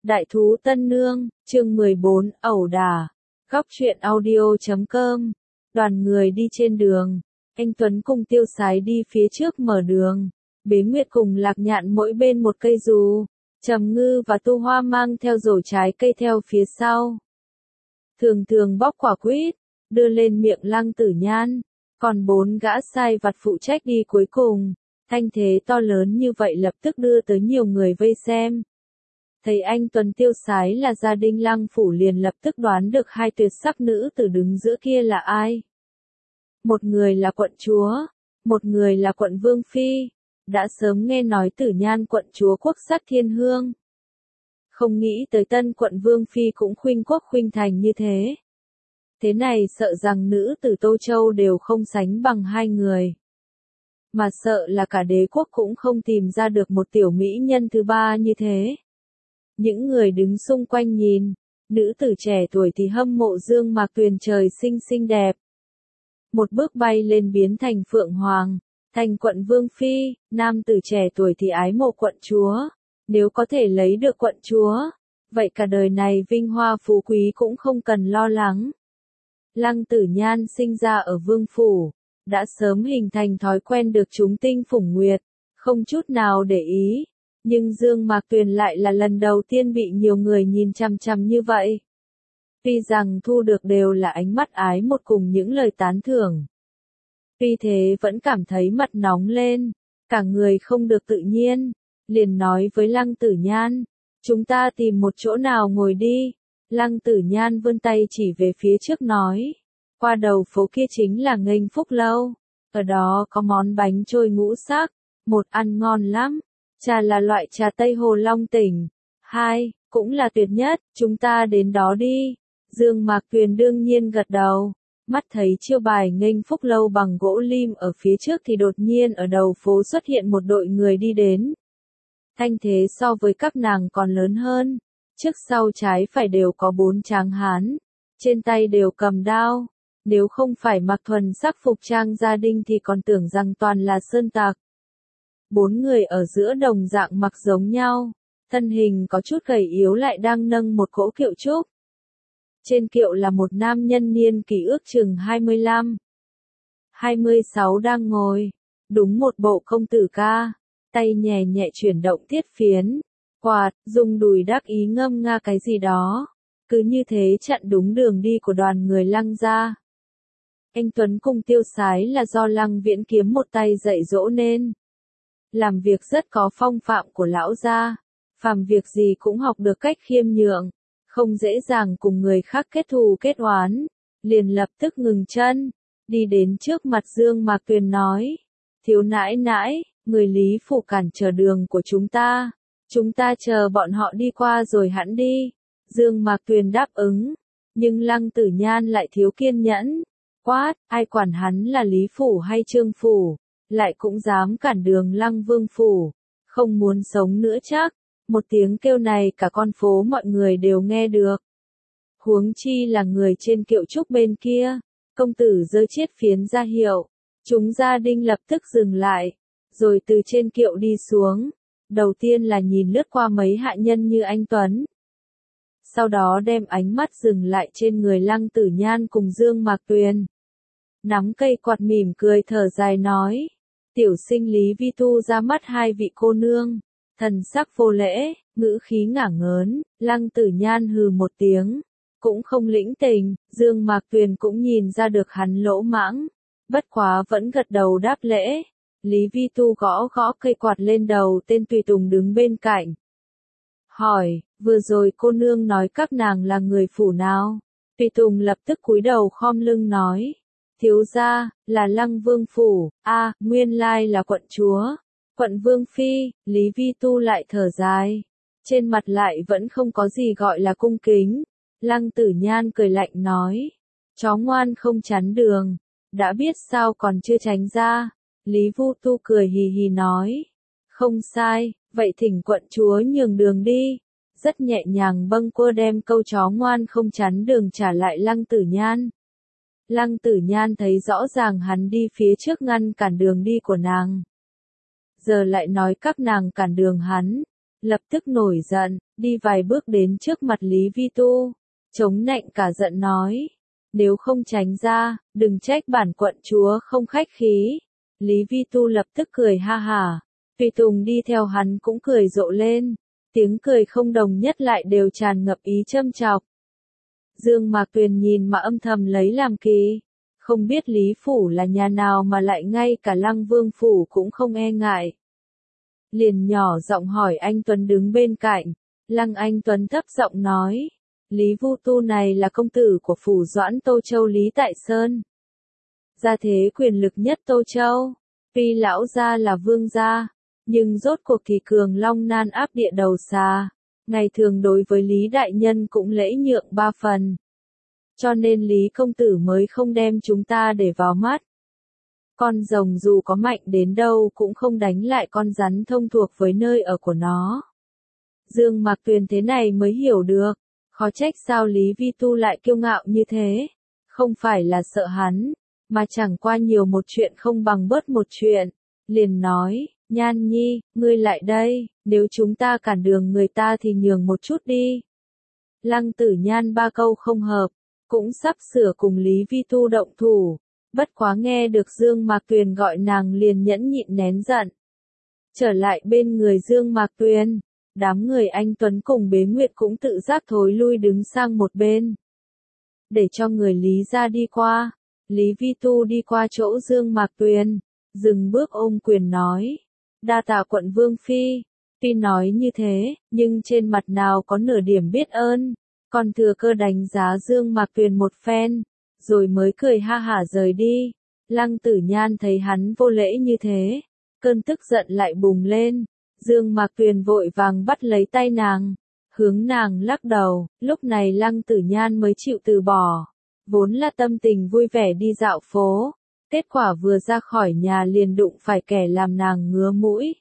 Đại thú Tân Nương, chương 14, ẩu đả. Góc truyện audio.com. Đoàn người đi trên đường, anh Tuấn cùng Tiêu Sái đi phía trước mở đường, Bế Nguyệt cùng Lạc Nhạn mỗi bên một cây dù, Trầm Ngư và Tu Hoa mang theo rổ trái cây theo phía sau. Thường thường bóc quả quýt, đưa lên miệng Lăng Tử Nhan, còn 4 gã sai vặt phụ trách đi cuối cùng. Thanh thế to lớn như vậy lập tức đưa tới nhiều người vây xem. Thấy anh Tuấn Tiêu Sái là gia đình Lăng phủ liền lập tức đoán được hai tuyệt sắc nữ tử đứng giữa kia là ai. Một người là quận chúa, một người là quận vương phi, đã sớm nghe nói Tử Nhan quận chúa quốc sắc thiên hương. Không nghĩ tới tân quận vương phi cũng khuynh quốc khuynh thành như thế. Thế này sợ rằng nữ tử Tô Châu đều không sánh bằng hai người. Mà sợ là cả đế quốc cũng không tìm ra được một tiểu mỹ nhân thứ ba như thế. Những người đứng xung quanh nhìn, nữ tử trẻ tuổi thì hâm mộ Dương Mạc Tuyền trời xinh xinh đẹp. Một bước bay lên biến thành Phượng Hoàng, thành quận vương phi, nam tử trẻ tuổi thì ái mộ quận chúa. Nếu có thể lấy được quận chúa, vậy cả đời này vinh hoa phú quý cũng không cần lo lắng. Lăng Tử Nhan sinh ra ở vương phủ, đã sớm hình thành thói quen được chúng tinh phủng nguyệt, không chút nào để ý. Nhưng Dương Mạc Tuyền lại là lần đầu tiên bị nhiều người nhìn chằm chằm như vậy. Tuy rằng thu được đều là ánh mắt ái một cùng những lời tán thưởng. Tuy thế vẫn cảm thấy mặt nóng lên, cả người không được tự nhiên, liền nói với Lăng Tử Nhan, chúng ta tìm một chỗ nào ngồi đi. Lăng Tử Nhan vươn tay chỉ về phía trước nói, qua đầu phố kia chính là Nghênh Phúc Lâu, ở đó có món bánh trôi ngũ sắc, một ăn ngon lắm. Trà là loại trà Tây Hồ Long tỉnh. 2, cũng là tuyệt nhất, chúng ta đến đó đi. Dương Mạc Tuyền đương nhiên gật đầu. Mắt thấy chiêu bài Nghênh Phúc Lâu bằng gỗ lim ở phía trước thì đột nhiên ở đầu phố xuất hiện một đội người đi đến. Thanh thế so với các nàng còn lớn hơn. Trước sau trái phải đều có 4 tráng hán. Trên tay đều cầm đao. Nếu không phải mặc thuần sắc phục trang gia đình thì còn tưởng rằng toàn là sơn tặc. 4 người ở giữa đồng dạng mặc giống nhau, thân hình có chút gầy yếu lại đang nâng một cỗ kiệu trúc. Trên kiệu là một nam nhân niên kỷ ước chừng 25, 26 đang ngồi, đúng một bộ công tử ca, tay nhẹ nhẹ chuyển động thiết phiến, quạt, dùng đùi đắc ý ngâm nga cái gì đó, cứ như thế chặn đúng đường đi của đoàn người Lăng gia. Anh Tuấn cùng Tiêu Sái là do Lăng Viễn Kiếm một tay dạy dỗ nên. Làm việc rất có phong phạm của lão gia, phàm việc gì cũng học được cách khiêm nhượng, không dễ dàng cùng người khác kết thù kết oán, liền lập tức ngừng chân, đi đến trước mặt Dương Mạc Tuyền nói, thiếu nãi nãi, người Lý phủ cản trở đường của chúng ta chờ bọn họ đi qua rồi hẵng đi. Dương Mạc Tuyền đáp ứng, nhưng Lăng Tử Nhan lại thiếu kiên nhẫn, quát, ai quản hắn là Lý phủ hay Trương phủ. Lại cũng dám cản đường Lăng vương phủ, không muốn sống nữa chắc. Một tiếng kêu này cả con phố mọi người đều nghe được. Huống chi là người trên kiệu trúc bên kia, công tử giơ chiết phiến ra hiệu, chúng gia đình lập tức dừng lại, rồi từ trên kiệu đi xuống. Đầu tiên là nhìn lướt qua mấy hạ nhân như anh Tuấn. Sau đó đem ánh mắt dừng lại trên người Lăng Tử Nhan cùng Dương Mạc Tuyền. Nắm cây quạt mỉm cười thở dài nói. Tiểu sinh Lý Vi Tu ra mắt hai vị cô nương, thần sắc vô lễ, ngữ khí ngả ngớn. Lăng Tử Nhan hừ một tiếng, cũng không lĩnh tình. Dương Mạc Tuyền cũng nhìn ra được hắn lỗ mãng, bất quá vẫn gật đầu đáp lễ. Lý Vi Tu gõ gõ cây quạt lên đầu tên tùy tùng đứng bên cạnh. Hỏi, vừa rồi cô nương nói các nàng là người phủ nào? Tùy tùng lập tức cúi đầu khom lưng nói. Thiếu gia, là Lăng vương phủ, nguyên lai là quận chúa, quận vương phi. Lý Vi Tu lại thở dài, trên mặt lại vẫn không có gì gọi là cung kính. Lăng Tử Nhan cười lạnh nói, chó ngoan không chắn đường, đã biết sao còn chưa tránh ra. Lý Vi Tu cười hì hì nói, không sai, vậy thỉnh quận chúa nhường đường đi. Rất nhẹ nhàng bâng quơ đem câu chó ngoan không chắn đường trả lại Lăng Tử Nhan. Lăng Tử Nhan thấy rõ ràng hắn đi phía trước ngăn cản đường đi của nàng. Giờ lại nói các nàng cản đường hắn, lập tức nổi giận, đi vài bước đến trước mặt Lý Vi Tu, chống nạnh cả giận nói, nếu không tránh ra, đừng trách bản quận chúa không khách khí. Lý Vi Tu lập tức cười ha hả, tùy tùng đi theo hắn cũng cười rộ lên, tiếng cười không đồng nhất lại đều tràn ngập ý châm chọc. Dương Mạc Tuyền nhìn mà âm thầm lấy làm kỳ, không biết Lý Phủ là nhà nào mà lại ngay cả Lăng Vương Phủ cũng không e ngại. Liền nhỏ giọng hỏi anh Tuấn đứng bên cạnh, Lăng Anh Tuấn thấp giọng nói, Lý Vu Tu này là công tử của Phủ Doãn Tô Châu Lý Tại Sơn. Gia thế quyền lực nhất Tô Châu, tuy lão gia là vương gia, nhưng rốt cuộc thì cường long nan áp địa đầu xà, ngày thường đối với Lý Đại Nhân cũng lễ nhượng ba phần. Cho nên Lý công tử mới không đem chúng ta để vào mắt. Con rồng dù có mạnh đến đâu cũng không đánh lại con rắn thông thuộc với nơi ở của nó. Dương Mạc Tuyền thế này mới hiểu được, khó trách sao Lý Vi Tu lại kiêu ngạo như thế. Không phải là sợ hắn, mà chẳng qua nhiều một chuyện không bằng bớt một chuyện. Liền nói, Nhan Nhi, ngươi lại đây, nếu chúng ta cản đường người ta thì nhường một chút đi. Lăng Tử Nhan ba câu không hợp, cũng sắp sửa cùng Lý Vi Tu động thủ. Bất quá nghe được Dương Mạc Tuyền gọi nàng liền nhẫn nhịn nén giận. Trở lại bên người Dương Mạc Tuyền, đám người anh Tuấn cùng Bế Nguyệt cũng tự giác thối lui đứng sang một bên. Để cho người Lý ra đi qua, Lý Vi Tu đi qua chỗ Dương Mạc Tuyền, dừng bước ôm quyền nói, đa tạ quận Vương Phi. Tuy nói như thế, nhưng trên mặt nào có nửa điểm biết ơn, còn thừa cơ đánh giá Dương Mạc Tuyền một phen, rồi mới cười ha hả rời đi. Lăng Tử Nhan thấy hắn vô lễ như thế, cơn tức giận lại bùng lên. Dương Mạc Tuyền vội vàng bắt lấy tay nàng, hướng nàng lắc đầu, lúc này Lăng Tử Nhan mới chịu từ bỏ. Vốn là tâm tình vui vẻ đi dạo phố, kết quả vừa ra khỏi nhà liền đụng phải kẻ làm nàng ngứa mũi.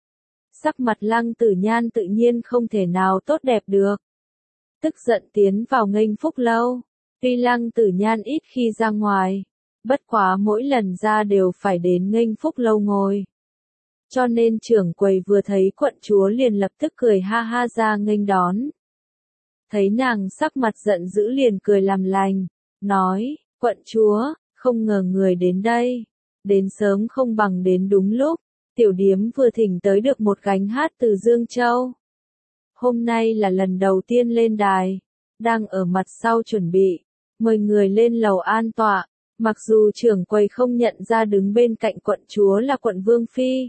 Sắc mặt Lăng Tử Nhan tự nhiên không thể nào tốt đẹp được. Tức giận tiến vào nghênh phúc lâu. Tuy Lăng Tử Nhan ít khi ra ngoài, bất quá mỗi lần ra đều phải đến nghênh phúc lâu ngồi. Cho nên trưởng quầy vừa thấy quận chúa liền lập tức cười ha ha ra nghênh đón. Thấy nàng sắc mặt giận dữ liền cười làm lành, nói, quận chúa, không ngờ người đến đây. Đến sớm không bằng đến đúng lúc, tiểu điếm vừa thỉnh tới được một gánh hát từ Dương Châu. Hôm nay là lần đầu tiên lên đài, đang ở mặt sau chuẩn bị, mời người lên lầu an tọa, mặc dù trưởng quầy không nhận ra đứng bên cạnh quận chúa là quận Vương Phi.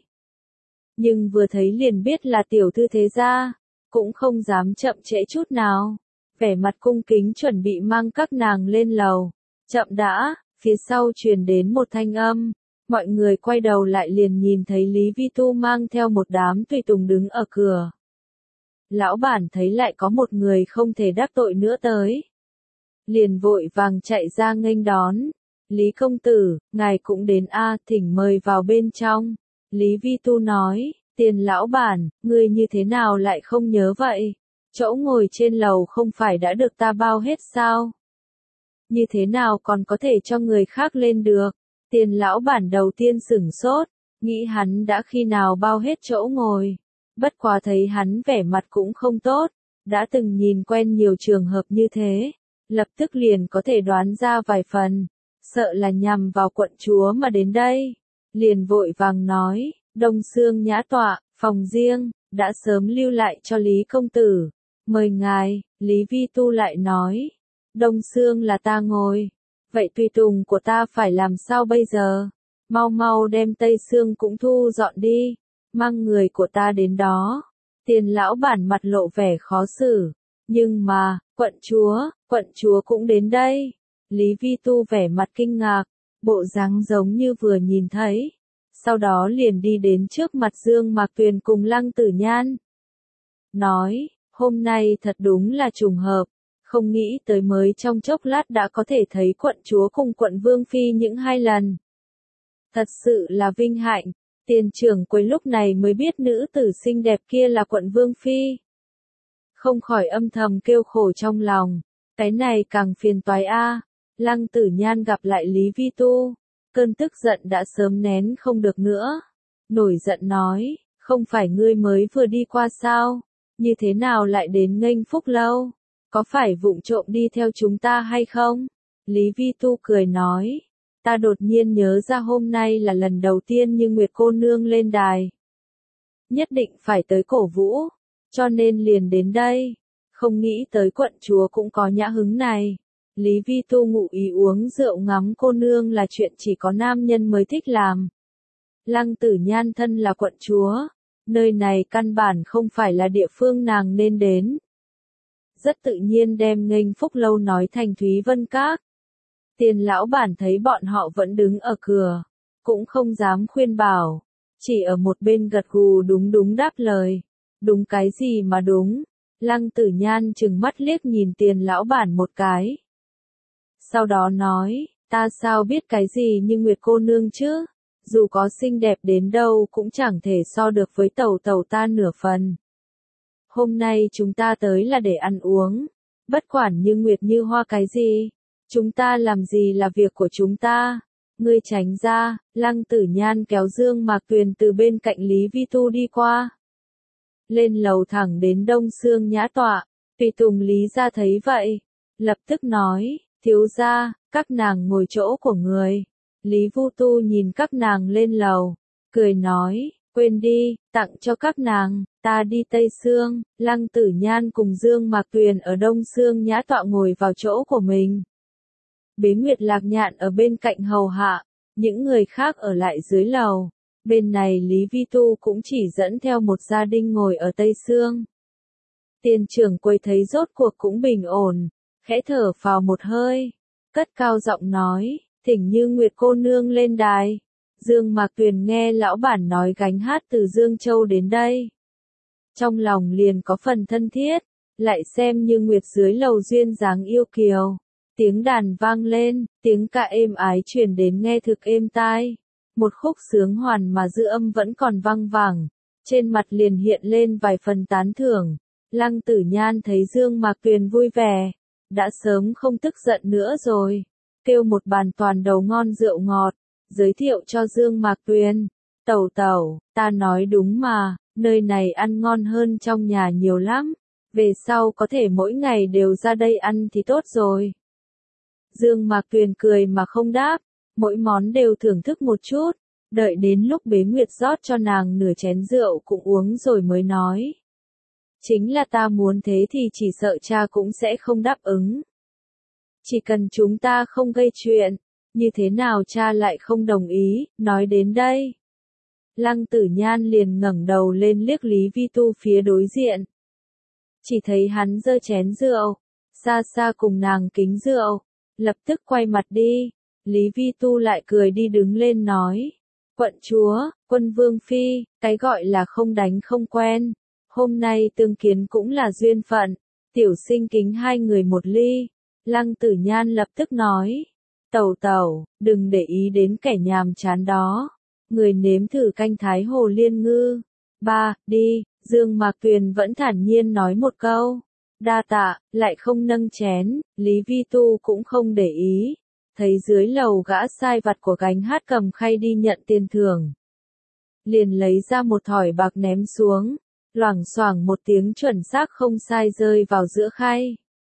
Nhưng vừa thấy liền biết là tiểu thư thế gia, cũng không dám chậm trễ chút nào, vẻ mặt cung kính chuẩn bị mang các nàng lên lầu. Chậm đã, phía sau truyền đến một thanh âm, mọi người quay đầu lại liền nhìn thấy Lý Vi Tu mang theo một đám tùy tùng đứng ở cửa. Lão bản thấy lại có một người không thể đắc tội nữa tới, liền vội vàng chạy ra nghênh đón. Lý công tử, ngài cũng đến a, thỉnh mời vào bên trong. Lý Vi Tu nói, Tiền lão bản, ngươi như thế nào lại không nhớ vậy? Chỗ ngồi trên lầu không phải đã được ta bao hết sao? Như thế nào còn có thể cho người khác lên được? Tiền lão bản đầu tiên sửng sốt, nghĩ hắn đã khi nào bao hết chỗ ngồi. Bất quá thấy hắn vẻ mặt cũng không tốt, đã từng nhìn quen nhiều trường hợp như thế, lập tức liền có thể đoán ra vài phần, sợ là nhằm vào quận chúa mà đến đây. Liền vội vàng nói, Đông Sương nhã tọa, phòng riêng, đã sớm lưu lại cho Lý công tử. Mời ngài. Lý Vi Tu lại nói, Đông Sương là ta ngồi, vậy tùy tùng của ta phải làm sao bây giờ? Mau mau đem Tây Sương cũng thu dọn đi, mang người của ta đến đó. Tiền lão bản mặt lộ vẻ khó xử, nhưng mà, quận chúa cũng đến đây. Lý Vi Tu vẻ mặt kinh ngạc, bộ dáng giống như vừa nhìn thấy. Sau đó liền đi đến trước mặt Dương Mạc Tuyền cùng Lăng Tử Nhan. Nói, hôm nay thật đúng là trùng hợp, không nghĩ tới mới trong chốc lát đã có thể thấy quận chúa cùng quận Vương Phi những 2 lần. Thật sự là vinh hạnh. Tiền trưởng quầy lúc này mới biết nữ tử xinh đẹp kia là quận Vương Phi. Không khỏi âm thầm kêu khổ trong lòng, cái này càng phiền toái a. Lăng Tử Nhan gặp lại Lý Vi Tu, cơn tức giận đã sớm nén không được nữa. Nổi giận nói, Không phải ngươi mới vừa đi qua sao? Như thế nào lại đến nghênh Phúc Lâu? Có phải vụng trộm đi theo chúng ta hay không? Lý Vi Tu cười nói. Ta đột nhiên nhớ ra hôm nay là lần đầu tiên như Nguyệt cô nương lên đài. Nhất định phải tới cổ vũ, cho nên liền đến đây. Không nghĩ tới quận chúa cũng có nhã hứng này. Lý Vi Tu ngụ ý uống rượu ngắm cô nương là chuyện chỉ có nam nhân mới thích làm. Lăng Tử Nhan thân là quận chúa, nơi này căn bản không phải là địa phương nàng nên đến. Rất tự nhiên đem nghênh Phúc Lâu nói thành Thúy Vân Các. Tiền lão bản thấy bọn họ vẫn đứng ở cửa, cũng không dám khuyên bảo, chỉ ở một bên gật gù đúng đúng đáp lời. Đúng cái gì mà đúng? Lăng Tử Nhan trừng mắt liếc nhìn tiền lão bản một cái. Sau đó nói, ta sao biết cái gì như Nguyệt cô nương chứ? Dù có xinh đẹp đến đâu cũng chẳng thể so được với tẩu tẩu ta nửa phần. Hôm nay chúng ta tới là để ăn uống, bất quản như Nguyệt như Hoa cái gì, chúng ta làm gì là việc của chúng ta. Ngươi tránh ra. Lăng Tử Nhan kéo Dương Mạc Tuyền từ bên cạnh Lý Vi Tu đi qua. Lên lầu thẳng đến Đông Xương nhã tọa, tùy tùng Lý gia thấy vậy, lập tức nói, thiếu gia, các nàng ngồi chỗ của người. Lý Vu Tu nhìn các nàng lên lầu, cười nói, quên đi, tặng cho các nàng, ta đi Tây Xương. Lăng Tử Nhan cùng Dương Mạc Tuyền ở Đông Xương nhã tọa ngồi vào chỗ của mình. Bế Nguyệt Lạc Nhạn ở bên cạnh hầu hạ, những người khác ở lại dưới lầu. Bên này Lý Vi Tu cũng chỉ dẫn theo một gia đình ngồi ở Tây Xương. Tiền trưởng quầy thấy rốt cuộc cũng bình ổn, khẽ thở phào một hơi, cất cao giọng nói, thỉnh Như Nguyệt cô nương lên đài. Dương Mạc Tuyền nghe lão bản nói gánh hát từ Dương Châu đến đây. Trong lòng liền có phần thân thiết, lại xem Như Nguyệt dưới lầu duyên dáng yêu kiều. Tiếng đàn vang lên, tiếng ca êm ái truyền đến nghe thực êm tai. Một khúc sướng hoàn mà dư âm vẫn còn vang vẳng, trên mặt liền hiện lên vài phần tán thưởng. Lăng Tử Nhan thấy Dương Mạc Tuyền vui vẻ, đã sớm không tức giận nữa rồi, kêu một bàn toàn đầu ngon rượu ngọt, giới thiệu cho Dương Mạc Tuyền. Tẩu tẩu, ta nói đúng mà, nơi này ăn ngon hơn trong nhà nhiều lắm, về sau có thể mỗi ngày đều ra đây ăn thì tốt rồi. Dương Mạc Tuyền cười mà không đáp, mỗi món đều thưởng thức một chút, đợi đến lúc Bế Nguyệt rót cho nàng nửa chén rượu cũng uống rồi mới nói. Chính là ta muốn thế thì chỉ sợ cha cũng sẽ không đáp ứng. Chỉ cần chúng ta không gây chuyện, như thế nào cha lại không đồng ý, nói đến đây. Lăng Tử Nhan liền ngẩng đầu lên liếc Lý Vi Tu phía đối diện. Chỉ thấy hắn giơ chén rượu, xa xa cùng nàng kính rượu, lập tức quay mặt đi. Lý Vi Tu lại cười đi đứng lên nói, quận chúa, quân vương phi, cái gọi là không đánh không quen, hôm nay tương kiến cũng là duyên phận, tiểu sinh kính hai người một ly. Lăng Tử Nhan lập tức nói, tẩu tẩu, đừng để ý đến kẻ nhàm chán đó, người nếm thử canh Thái Hồ Liên Ngư. Ba, đi. Dương Mạc Tuyền vẫn thản nhiên nói một câu, đa tạ, lại không nâng chén. Lý Vi Tu cũng không để ý, thấy dưới lầu gã sai vặt của gánh hát cầm khay đi nhận tiền thưởng, liền lấy ra một thỏi bạc ném xuống, loảng xoảng một tiếng chuẩn xác không sai rơi vào giữa khay.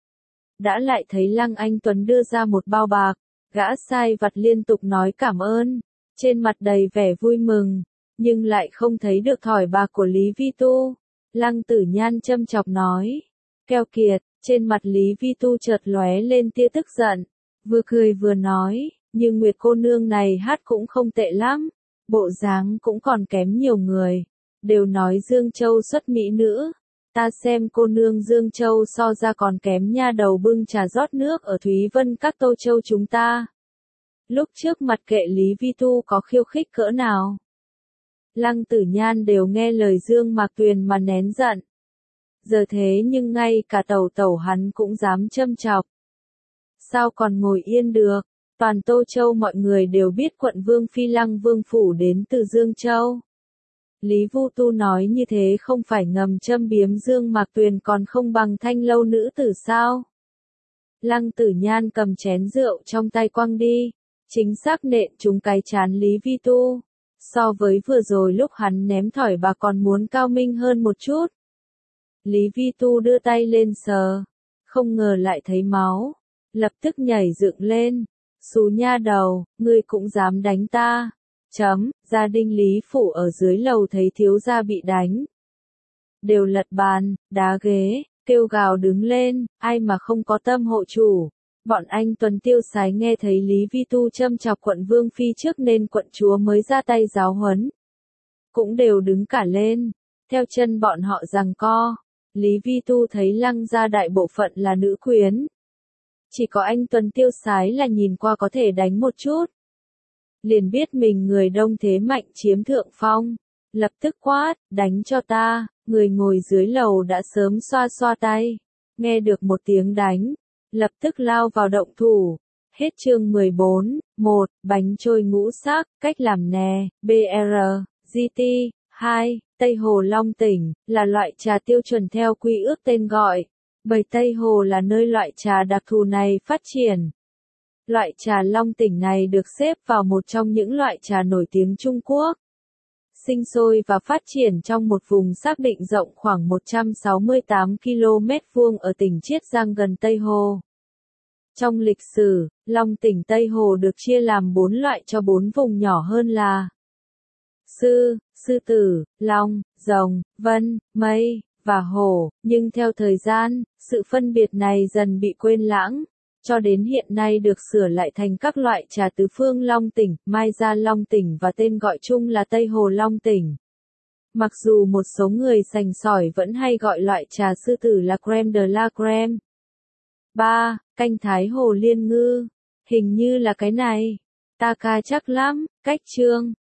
Đã lại thấy Lăng Anh Tuấn đưa ra một bao bạc, gã sai vặt liên tục nói cảm ơn, trên mặt đầy vẻ vui mừng, nhưng lại không thấy được thỏi bạc của Lý Vi Tu. Lăng Tử Nhan châm chọc nói, keo kiệt. Trên mặt Lý Vi Tu chợt lóe lên tia tức giận, vừa cười vừa nói, nhưng Nguyệt cô nương này hát cũng không tệ lắm, bộ dáng cũng còn kém nhiều người, đều nói Dương Châu xuất mỹ nữ, ta xem cô nương Dương Châu so ra còn kém nha đầu bưng trà rót nước ở Thúy Vân Các Tô Châu chúng ta. Lúc trước mặt kệ Lý Vi Tu có khiêu khích cỡ nào, Lăng Tử Nhan đều nghe lời Dương Mạc Tuyền mà nén giận. Giờ thế nhưng ngay cả tẩu tẩu hắn cũng dám châm chọc. Sao còn ngồi yên được, toàn Tô Châu mọi người đều biết quận Vương Phi Lăng Vương Phủ đến từ Dương Châu. Lý Vu Tu nói như thế không phải ngầm châm biếm Dương Mạc Tuyền còn không bằng Thanh Lâu nữ tử sao? Lăng Tử Nhan cầm chén rượu trong tay quăng đi, chính xác nện trúng cái trán Lý Vi Tu. So với vừa rồi lúc hắn ném thỏi bà còn muốn cao minh hơn một chút. Lý Vi Tu đưa tay lên sờ, không ngờ lại thấy máu, lập tức nhảy dựng lên. Xú nha đầu, ngươi cũng dám đánh ta. Gia đình Lý Phủ ở dưới lầu thấy thiếu gia bị đánh. Đều lật bàn, đá ghế, kêu gào đứng lên, ai mà không có tâm hộ chủ. Bọn anh Tuấn tiêu sái nghe thấy Lý Vi Tu châm chọc quận Vương Phi trước nên quận chúa mới ra tay giáo huấn. Cũng đều đứng cả lên, theo chân bọn họ giằng co. Lý Vi Tu thấy Lăng gia đại bộ phận là nữ quyến. Chỉ có anh Tuấn tiêu sái là nhìn qua có thể đánh một chút. Liền biết mình người đông thế mạnh chiếm thượng phong. Lập tức quát, đánh cho ta, người ngồi dưới lầu đã sớm xoa xoa tay. Nghe được một tiếng đánh, lập tức lao vào động thủ. Hết chương 14, 1, bánh trôi ngũ sắc, cách làm nè, BR, GT, 2, Tây Hồ Long Tỉnh, là loại trà tiêu chuẩn theo quy ước tên gọi. Bởi Tây Hồ là nơi loại trà đặc thù này phát triển. Loại trà Long Tỉnh này được xếp vào một trong những loại trà nổi tiếng Trung Quốc. Sinh sôi và phát triển trong một vùng xác định rộng khoảng 168 km vuông ở tỉnh Chiết Giang gần Tây Hồ. Trong lịch sử, Long Tỉnh Tây Hồ được chia làm 4 loại cho 4 vùng nhỏ hơn là Sư, Sư Tử, Long, Rồng, Vân, Mây, và Hổ, nhưng theo thời gian, sự phân biệt này dần bị quên lãng, cho đến hiện nay được sửa lại thành các loại trà tứ phương Long Tỉnh, Mai Gia Long Tỉnh và tên gọi chung là Tây Hồ Long Tỉnh. Mặc dù một số người sành sỏi vẫn hay gọi loại trà Sư Tử là crème de la crème. 3. Canh Thái Hồ Liên Ngư. Hình như là cái này. Ta ca chắc lắm, cách chương.